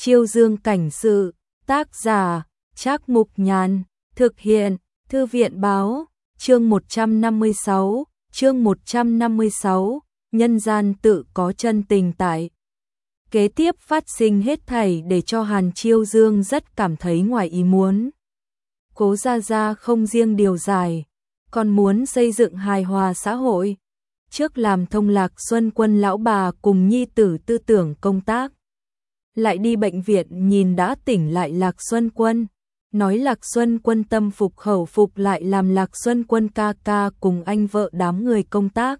Chiêu Dương cảnh sự, tác giả, Trác Mục Nhàn, thực hiện, Thư viện báo, chương 156, nhân gian tự có chân tình tại. Kế tiếp phát sinh hết thảy để cho Hàn Chiêu Dương rất cảm thấy ngoài ý muốn. Cố Gia Gia không riêng điều giải, còn muốn xây dựng hài hòa xã hội. Trước làm thông Lạc Xuân Quân lão bà cùng nhi tử tư tưởng công tác. Lại đi bệnh viện nhìn đã tỉnh lại Lạc Xuân Quân. Nói Lạc Xuân Quân tâm phục khẩu phục lại làm Lạc Xuân Quân ca ca cùng anh vợ đám người công tác.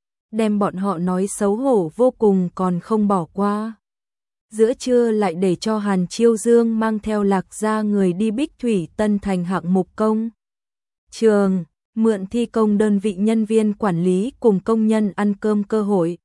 Đem bọn họ nói xấu hổ vô cùng còn không bỏ qua. Giữa trưa lại để cho Hàn Chiêu Dương mang theo Lạc gia người đi Bích Thủy Tân Thành hạng mục công trường, mượn thi công đơn vị nhân viên quản lý cùng công nhân ăn cơm cơ hội.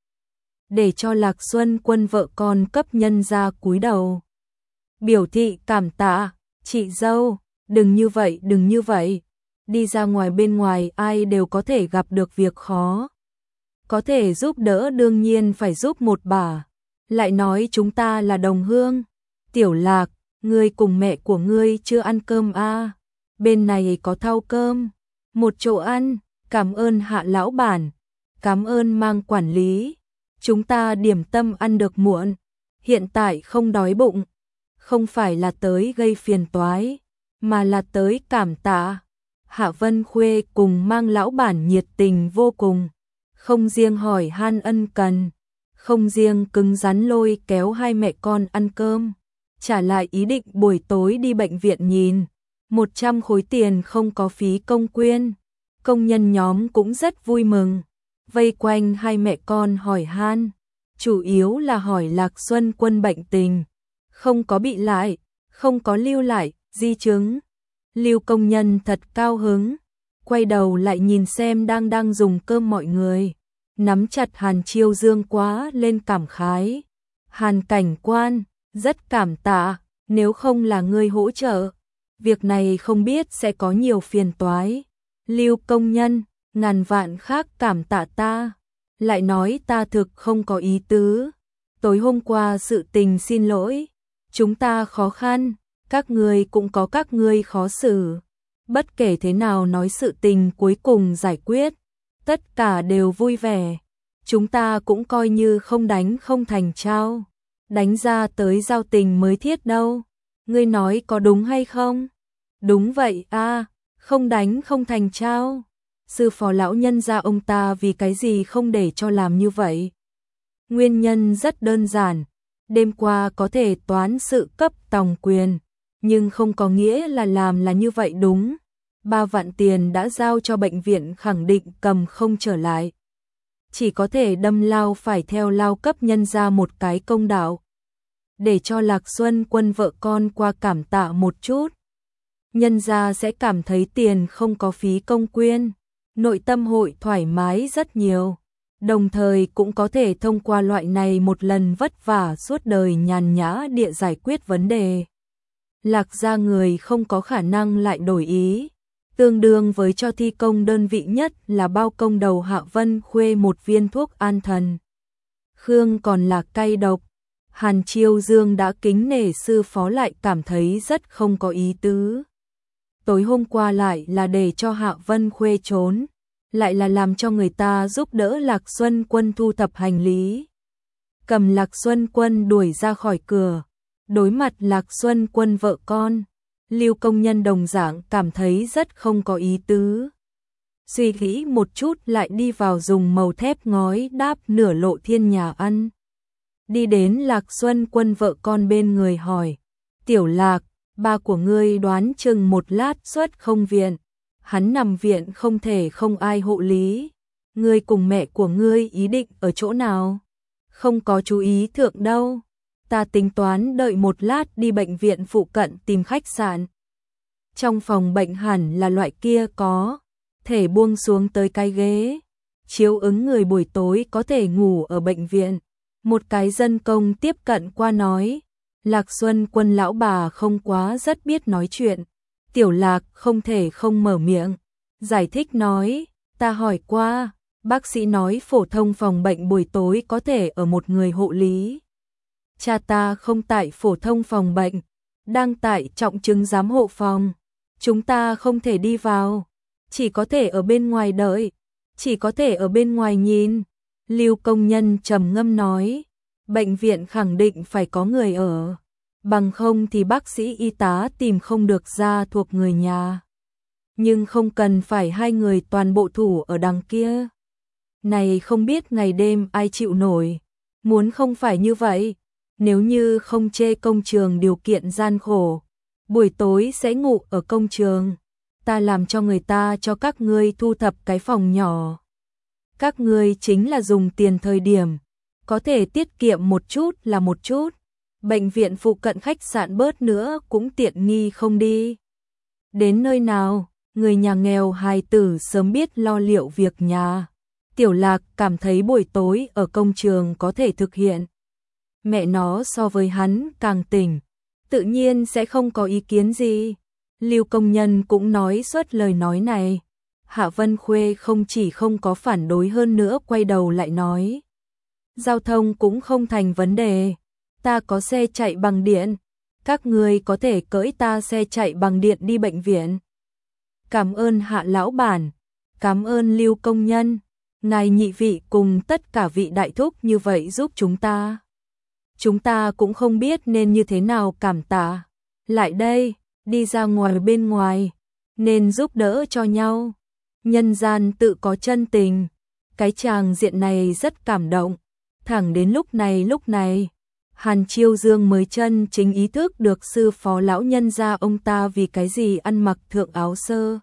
Để cho Lạc Xuân Quân vợ con cấp nhân ra cúi đầu. Biểu thị cảm tạ, chị dâu, đừng như vậy. Đi ra ngoài bên ngoài ai đều có thể gặp được việc khó. Có thể giúp đỡ đương nhiên phải giúp một bà. Lại nói chúng ta là đồng hương. Tiểu Lạc, ngươi cùng mẹ của ngươi chưa ăn cơm à? Bên này có thau cơm. Một chỗ ăn, cảm ơn Hạ lão bản. Cảm ơn Mang quản lý. Chúng ta điểm tâm ăn được muộn. Hiện tại không đói bụng. Không phải là tới gây phiền toái, mà là tới cảm tạ. Hạ Vân Khuê cùng Mang lão bản nhiệt tình vô cùng. Không riêng hỏi han ân cần. Không riêng cứng rắn lôi kéo hai mẹ con ăn cơm, trả lại ý định buổi tối đi bệnh viện nhìn, 100 khối tiền không có phí công quyên. Công nhân nhóm cũng rất vui mừng, vây quanh hai mẹ con hỏi han, chủ yếu là hỏi Lạc Xuân Quân bệnh tình, không có bị lại, không có lưu lại di chứng. Lưu công nhân thật cao hứng, quay đầu lại nhìn xem đang dùng cơm mọi người. Nắm chặt Hàn Chiêu Dương quá lên cảm khái. Hàn cảnh quan, rất cảm tạ, nếu không là ngươi hỗ trợ, việc này không biết sẽ có nhiều phiền toái. Lưu công nhân, ngàn vạn khác cảm tạ ta. Lại nói ta thực không có ý tứ. Tối hôm qua sự tình xin lỗi. Chúng ta khó khăn, các ngươi cũng có các ngươi khó xử. Bất kể thế nào nói sự tình cuối cùng giải quyết. Tất cả đều vui vẻ. Chúng ta cũng coi như không đánh không thành trao. Đánh ra tới giao tình mới thiết đâu. Ngươi nói có đúng hay không? Đúng vậy à, không đánh không thành trao. Sư phó lão nhân gia ông ta vì cái gì không để cho làm như vậy? Nguyên nhân rất đơn giản. Đêm qua có thể toán sự cấp tòng quyền. Nhưng không có nghĩa là làm là như vậy đúng. 3 vạn tiền đã giao cho bệnh viện khẳng định cầm không trở lại. Chỉ có thể đâm lao phải theo lao cấp nhân ra một cái công đạo. Để cho Lạc Xuân Quân vợ con qua cảm tạ một chút. Nhân ra sẽ cảm thấy tiền không có phí công quyên. Nội tâm hội thoải mái rất nhiều. Đồng thời cũng có thể thông qua loại này một lần vất vả suốt đời nhàn nhã địa giải quyết vấn đề. Lạc gia người không có khả năng lại đổi ý. Tương đương với cho thi công đơn vị nhất là bao công đầu Hạ Vân Khuê một viên thuốc an thần. Khương còn là cay độc. Hàn Chiêu Dương đã kính nể sư phó lại cảm thấy rất không có ý tứ. Tối hôm qua lại là để cho Hạ Vân Khuê trốn. Lại là làm cho người ta giúp đỡ Lạc Xuân Quân thu thập hành lý. Cầm Lạc Xuân Quân đuổi ra khỏi cửa. Đối mặt Lạc Xuân Quân vợ con. Lưu công nhân đồng dạng cảm thấy rất không có ý tứ. Suy nghĩ một chút lại đi vào dùng màu thép ngói đáp nửa lộ thiên nhà ăn. Đi đến Lạc Xuân Quân vợ con bên người hỏi. Tiểu Lạc, ba của ngươi đoán chừng một lát xuất không viện. Hắn nằm viện không thể không ai hộ lý. Ngươi cùng mẹ của ngươi ý định ở chỗ nào? Không có chú ý thượng đâu. Ta tính toán đợi một lát đi bệnh viện phụ cận tìm khách sạn. Trong phòng bệnh hẳn là loại kia có thể buông xuống tới cái ghế. Chiếu ứng người buổi tối có thể ngủ ở bệnh viện. Một cái dân công tiếp cận qua nói. Lạc Xuân Quân lão bà không quá rất biết nói chuyện. Tiểu Lạc không thể không mở miệng. Giải thích nói, ta hỏi qua, bác sĩ nói phổ thông phòng bệnh buổi tối có thể ở một người hộ lý. Cha ta không tại phổ thông phòng bệnh, đang tại trọng chứng giám hộ phòng. Chúng ta không thể đi vào, chỉ có thể ở bên ngoài đợi, chỉ có thể ở bên ngoài nhìn. Lưu công nhân trầm ngâm nói, bệnh viện khẳng định phải có người ở, bằng không thì bác sĩ y tá tìm không được ra thuộc người nhà. Nhưng không cần phải hai người toàn bộ thủ ở đằng kia. Này không biết ngày đêm ai chịu nổi, muốn không phải như vậy, nếu như không chê công trường điều kiện gian khổ, buổi tối sẽ ngủ ở công trường, ta làm cho người ta cho các ngươi thu thập cái phòng nhỏ. Các ngươi chính là dùng tiền thời điểm, có thể tiết kiệm một chút là một chút, bệnh viện phụ cận khách sạn bớt nữa cũng tiện nghi không đi. Đến nơi nào, người nhà nghèo hài tử sớm biết lo liệu việc nhà. Tiểu Lạc cảm thấy buổi tối ở công trường có thể thực hiện. Mẹ nó so với hắn càng tỉnh, tự nhiên sẽ không có ý kiến gì. Lưu công nhân cũng nói suốt lời nói này. Hạ Vân Khuê không chỉ không có phản đối hơn nữa quay đầu lại nói. Giao thông cũng không thành vấn đề, ta có xe chạy bằng điện, các người có thể cưỡi ta xe chạy bằng điện đi bệnh viện. Cảm ơn Hạ lão bản, cảm ơn Lưu công nhân, ngài nhị vị cùng tất cả vị đại thúc như vậy giúp chúng ta. Chúng ta cũng không biết nên như thế nào cảm tạ. Lại đây, đi ra ngoài bên ngoài, nên giúp đỡ cho nhau. Nhân gian tự có chân tình. Cái tràng diện này rất cảm động. Thẳng đến lúc này, Hàn Chiêu Dương mới chân chính ý thức được sư phó lão nhân gia ông ta vì cái gì ăn mặc thượng áo sơ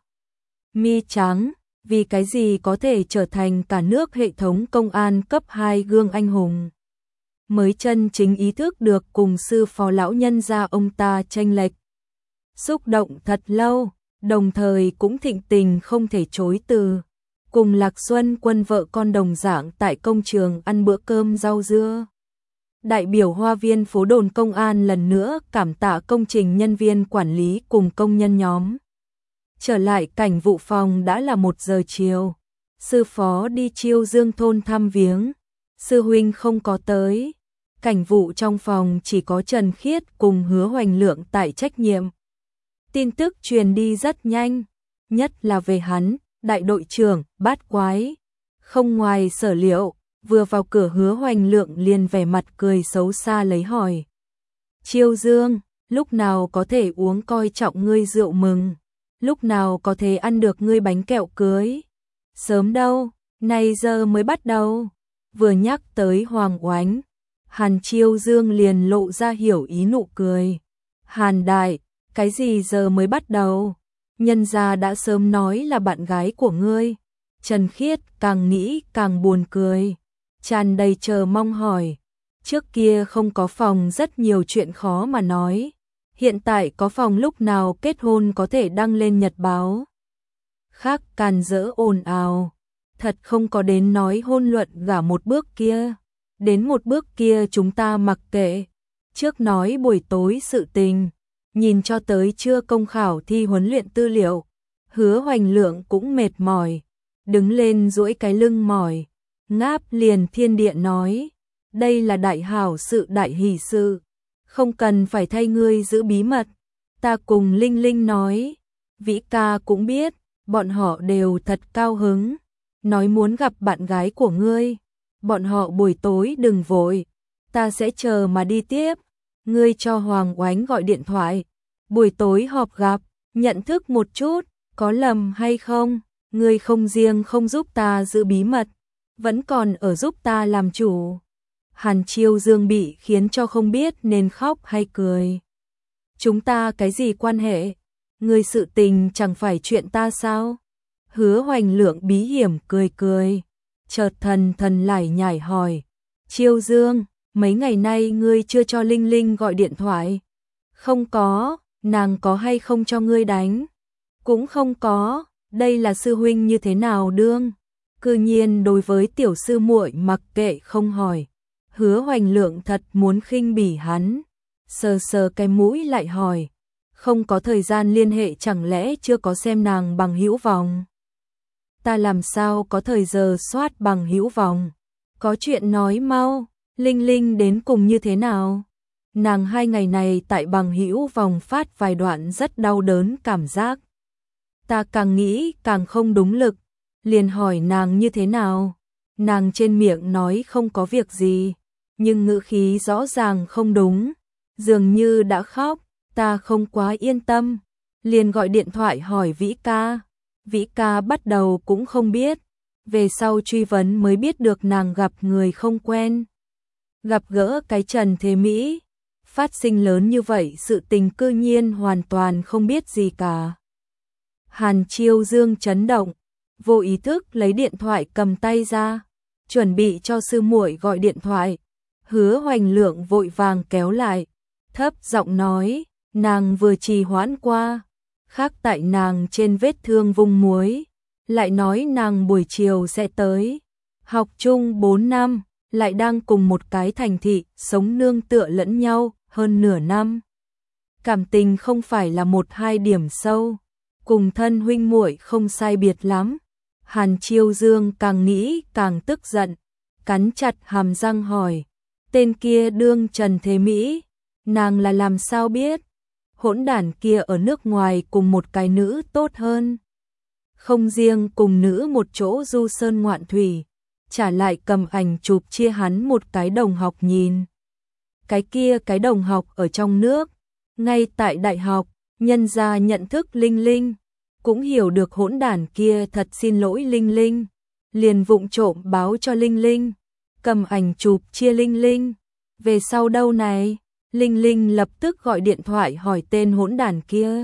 mi trắng, vì cái gì có thể trở thành cả nước hệ thống công an cấp 2 gương anh hùng. Mới chân chính ý thức được cùng sư phó lão nhân gia ông ta chênh lệch. Xúc động thật lâu, đồng thời cũng thịnh tình không thể chối từ. Cùng Lạc Xuân Quân vợ con đồng dạng tại công trường ăn bữa cơm rau dưa. Đại biểu Hoa viên phố đồn công an lần nữa cảm tạ công trình nhân viên quản lý cùng công nhân nhóm. Trở lại cảnh vụ phòng đã là 1 giờ chiều. Sư phó đi Chiêu Dương thôn thăm viếng. Sư huynh không có tới. Cảnh vụ trong phòng chỉ có Trần Khiết cùng Hứa Hoành Lượng tại trách nhiệm. Tin tức truyền đi rất nhanh, nhất là về hắn, đại đội trưởng, Bát Quái. Không ngoài sở liệu, vừa vào cửa Hứa Hoành Lượng liền vẻ mặt cười xấu xa lấy hỏi. Chiêu Dương, lúc nào có thể uống coi trọng ngươi rượu mừng, lúc nào có thể ăn được ngươi bánh kẹo cưới. Sớm đâu, nay giờ mới bắt đầu. Vừa nhắc tới Hoàng Oánh, Hàn Chiêu Dương liền lộ ra hiểu ý nụ cười. Hàn đại, cái gì giờ mới bắt đầu? Nhân gia đã sớm nói là bạn gái của ngươi. Trần Khiết càng nghĩ càng buồn cười, tràn đầy chờ mong hỏi. Trước kia không có phòng rất nhiều chuyện khó mà nói. Hiện tại có phòng lúc nào kết hôn có thể đăng lên nhật báo. Khác càn rỡ ồn ào. Thật không có đến nói hôn luận gả một bước kia. Đến một bước kia chúng ta mặc kệ. Trước nói buổi tối sự tình. Nhìn cho tới chưa công khảo thi huấn luyện tư liệu. Hứa Hoành Lượng cũng mệt mỏi. Đứng lên duỗi cái lưng mỏi. Ngáp liền thiên địa nói. Đây là đại hảo sự đại hỷ sự. Không cần phải thay ngươi giữ bí mật. Ta cùng Linh Linh nói. Vĩ ca cũng biết. Bọn họ đều thật cao hứng. Nói muốn gặp bạn gái của ngươi. Bọn họ buổi tối đừng vội. Ta sẽ chờ mà đi tiếp. Ngươi cho Hoàng Oánh gọi điện thoại. Buổi tối họp gặp. Nhận thức một chút. Có lầm hay không? Ngươi không riêng không giúp ta giữ bí mật. Vẫn còn ở giúp ta làm chủ. Hàn Chiêu Dương bị khiến cho không biết nên khóc hay cười. Chúng ta cái gì quan hệ? Ngươi sự tình chẳng phải chuyện ta sao? Hứa Hoành Lượng bí hiểm cười cười. Chợt thần lải nhải hỏi. Chiêu Dương, mấy ngày nay ngươi chưa cho Linh Linh gọi điện thoại? Không có, nàng có hay không cho ngươi đánh? Cũng không có, đây là sư huynh như thế nào đương? Cư nhiên đối với tiểu sư muội mặc kệ không hỏi. Hứa Hoành Lượng thật muốn khinh bỉ hắn. Sờ sờ cái mũi lại hỏi. Không có thời gian liên hệ chẳng lẽ chưa có xem nàng bằng hữu vòng? Ta làm sao có thời giờ soát bằng hữu vòng? Có chuyện nói mau, Linh Linh đến cùng như thế nào? Nàng 2 ngày này tại bằng hữu vòng phát vài đoạn rất đau đớn cảm giác. Ta càng nghĩ càng không đúng lực, liền hỏi nàng như thế nào. Nàng trên miệng nói không có việc gì, nhưng ngữ khí rõ ràng không đúng, dường như đã khóc. Ta không quá yên tâm, liền gọi điện thoại hỏi Vĩ ca. Vĩ ca bắt đầu cũng không biết, về sau truy vấn mới biết được nàng gặp người không quen. Gặp gỡ cái Trần Thế Mỹ, phát sinh lớn như vậy sự tình cư nhiên hoàn toàn không biết gì cả. Hàn Chiêu Dương chấn động, vô ý thức lấy điện thoại cầm tay ra, chuẩn bị cho sư muội gọi điện thoại. Hứa Hoành Lượng vội vàng kéo lại, thấp giọng nói, nàng vừa trì hoãn qua, khác tại nàng trên vết thương vung muối, lại nói nàng buổi chiều sẽ tới. Học chung 4 năm, lại đang cùng một cái thành thị, sống nương tựa lẫn nhau, hơn nửa năm. Cảm tình không phải là 1-2 điểm sâu, cùng thân huynh muội không sai biệt lắm. Hàn Chiêu Dương càng nghĩ càng tức giận, cắn chặt hàm răng hỏi, tên kia đương Trần Thế Mỹ, nàng là làm sao biết? Hỗn đản kia ở nước ngoài cùng một cái nữ tốt hơn. Không riêng cùng nữ một chỗ du sơn ngoạn thủy, trả lại cầm ảnh chụp chia hắn một cái đồng học nhìn. Cái kia cái đồng học ở trong nước, ngay tại đại học, nhân ra nhận thức Linh Linh, cũng hiểu được hỗn đản kia thật xin lỗi Linh Linh, liền vụng trộm báo cho Linh Linh, cầm ảnh chụp chia Linh Linh. Về sau đâu này, Linh Linh lập tức gọi điện thoại hỏi tên hỗn đản kia.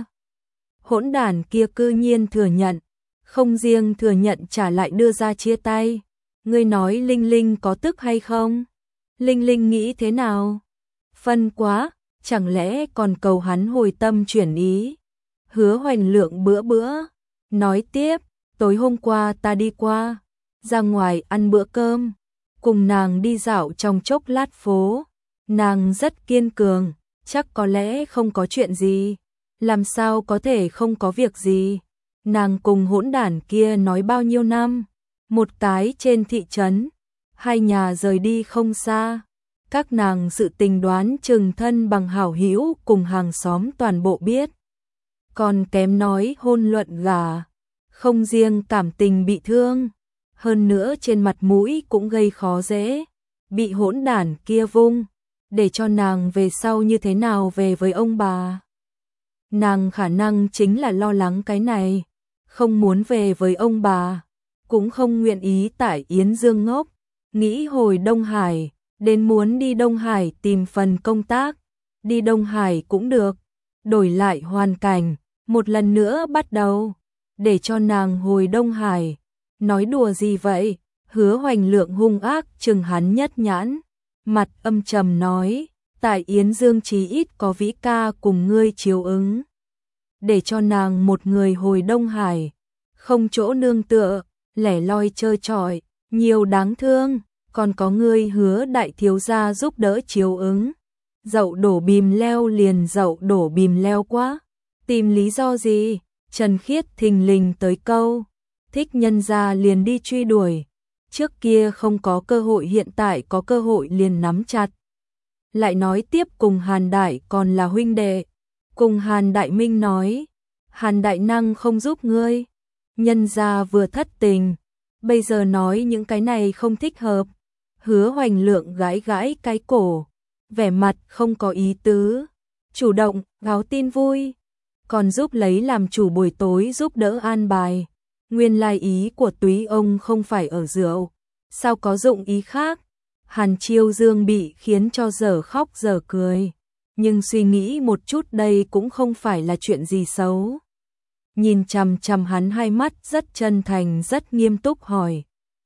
Hỗn đản kia cư nhiên thừa nhận, không riêng thừa nhận trả lại đưa ra chia tay. Ngươi nói Linh Linh có tức hay không? Linh Linh nghĩ thế nào? Phân quá, chẳng lẽ còn cầu hắn hồi tâm chuyển ý? Hứa Hoành Lượng bữa nói tiếp, tối hôm qua ta đi qua, ra ngoài ăn bữa cơm, cùng nàng đi dạo trong chốc lát phố. Nàng rất kiên cường, chắc có lẽ không có chuyện gì. Làm sao có thể không có việc gì? Nàng cùng hỗn đản kia nói bao nhiêu năm, một cái trên thị trấn, hai nhà rời đi không xa. Các nàng sự tình đoán chừng thân bằng hảo hữu cùng hàng xóm toàn bộ biết. Còn kém nói hôn luận gả, không riêng cảm tình bị thương, hơn nữa trên mặt mũi cũng gây khó dễ, bị hỗn đản kia vung, để cho nàng về sau như thế nào về với ông bà. Nàng khả năng chính là lo lắng cái này, không muốn về với ông bà, cũng không nguyện ý tại Yến Dương ngốc, nghĩ hồi Đông Hải, đến muốn đi Đông Hải tìm phần công tác, đi Đông Hải cũng được, đổi lại hoàn cảnh, một lần nữa bắt đầu, để cho nàng hồi Đông Hải. Nói đùa gì vậy? Hứa Hoành Lượng hung ác chừng hắn nhất nhãn, mặt âm trầm nói, tại Yến Dương chí ít có Vĩ ca cùng ngươi chiếu ứng, để cho nàng một người hồi Đông Hải, không chỗ nương tựa, lẻ loi trơ trọi, nhiều đáng thương, còn có ngươi Hứa đại thiếu gia giúp đỡ chiếu ứng. Dậu đổ bìm leo liền dậu đổ bìm leo quá, tìm lý do gì? Trần Khiết thình lình tới câu, thích nhân gia liền đi truy đuổi, trước kia không có cơ hội hiện tại có cơ hội liền nắm chặt. Lại nói tiếp cùng Hàn Đại còn là huynh đệ, cùng Hàn Đại Minh nói, Hàn Đại Năng không giúp ngươi, nhân gia vừa thất tình, bây giờ nói những cái này không thích hợp. Hứa Hoành Lượng gãi gãi cái cổ, vẻ mặt không có ý tứ, chủ động báo tin vui, còn giúp lấy làm chủ buổi tối giúp đỡ an bài. Nguyên lai ý của Túy ông không phải ở rượu, sao có dụng ý khác? Hàn Chiêu Dương bị khiến cho dở khóc dở cười, nhưng suy nghĩ một chút đây cũng không phải là chuyện gì xấu. Nhìn chằm chằm hắn hai mắt rất chân thành rất nghiêm túc hỏi,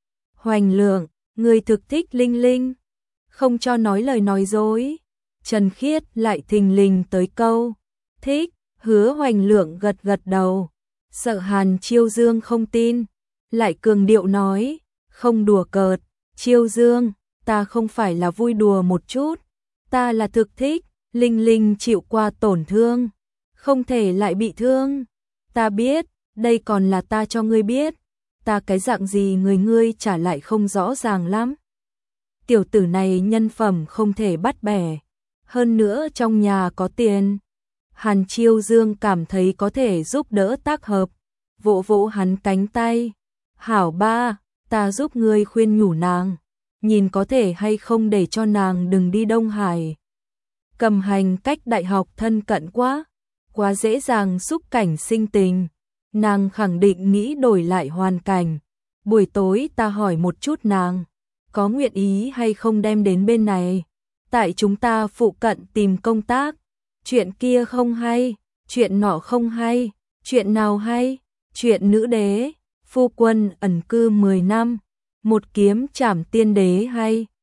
Hoành Lượng, người thực thích Linh Linh, không cho nói lời nói dối. Trần Khiết lại thình lình tới câu, thích. Hứa Hoành Lượng gật gật đầu, sợ Hàn Chiêu Dương không tin, lại cường điệu nói, không đùa cợt, Chiêu Dương, ta không phải là vui đùa một chút, ta là thực thích. Linh Linh chịu qua tổn thương, không thể lại bị thương. Ta biết, đây còn là ta cho ngươi biết, ta cái dạng gì người ngươi trả lại không rõ ràng lắm. Tiểu tử này nhân phẩm không thể bắt bẻ. hơn nữa trong nhà có tiền. Hàn Chiêu Dương cảm thấy có thể giúp đỡ tác hợp, vỗ vỗ hắn cánh tay. Hảo ba, ta giúp ngươi khuyên nhủ nàng, nhìn có thể hay không để cho nàng đừng đi Đông Hải. Cầm Hành cách đại học thân cận quá dễ dàng xúc cảnh sinh tình, nàng khẳng định nghĩ đổi lại hoàn cảnh. Buổi tối ta hỏi một chút nàng, có nguyện ý hay không đem đến bên này, tại chúng ta phụ cận tìm công tác. Chuyện kia không hay, chuyện nọ không hay, chuyện nào hay, chuyện nữ đế, phu quân ẩn cư 10 năm, một kiếm trảm tiên đế hay.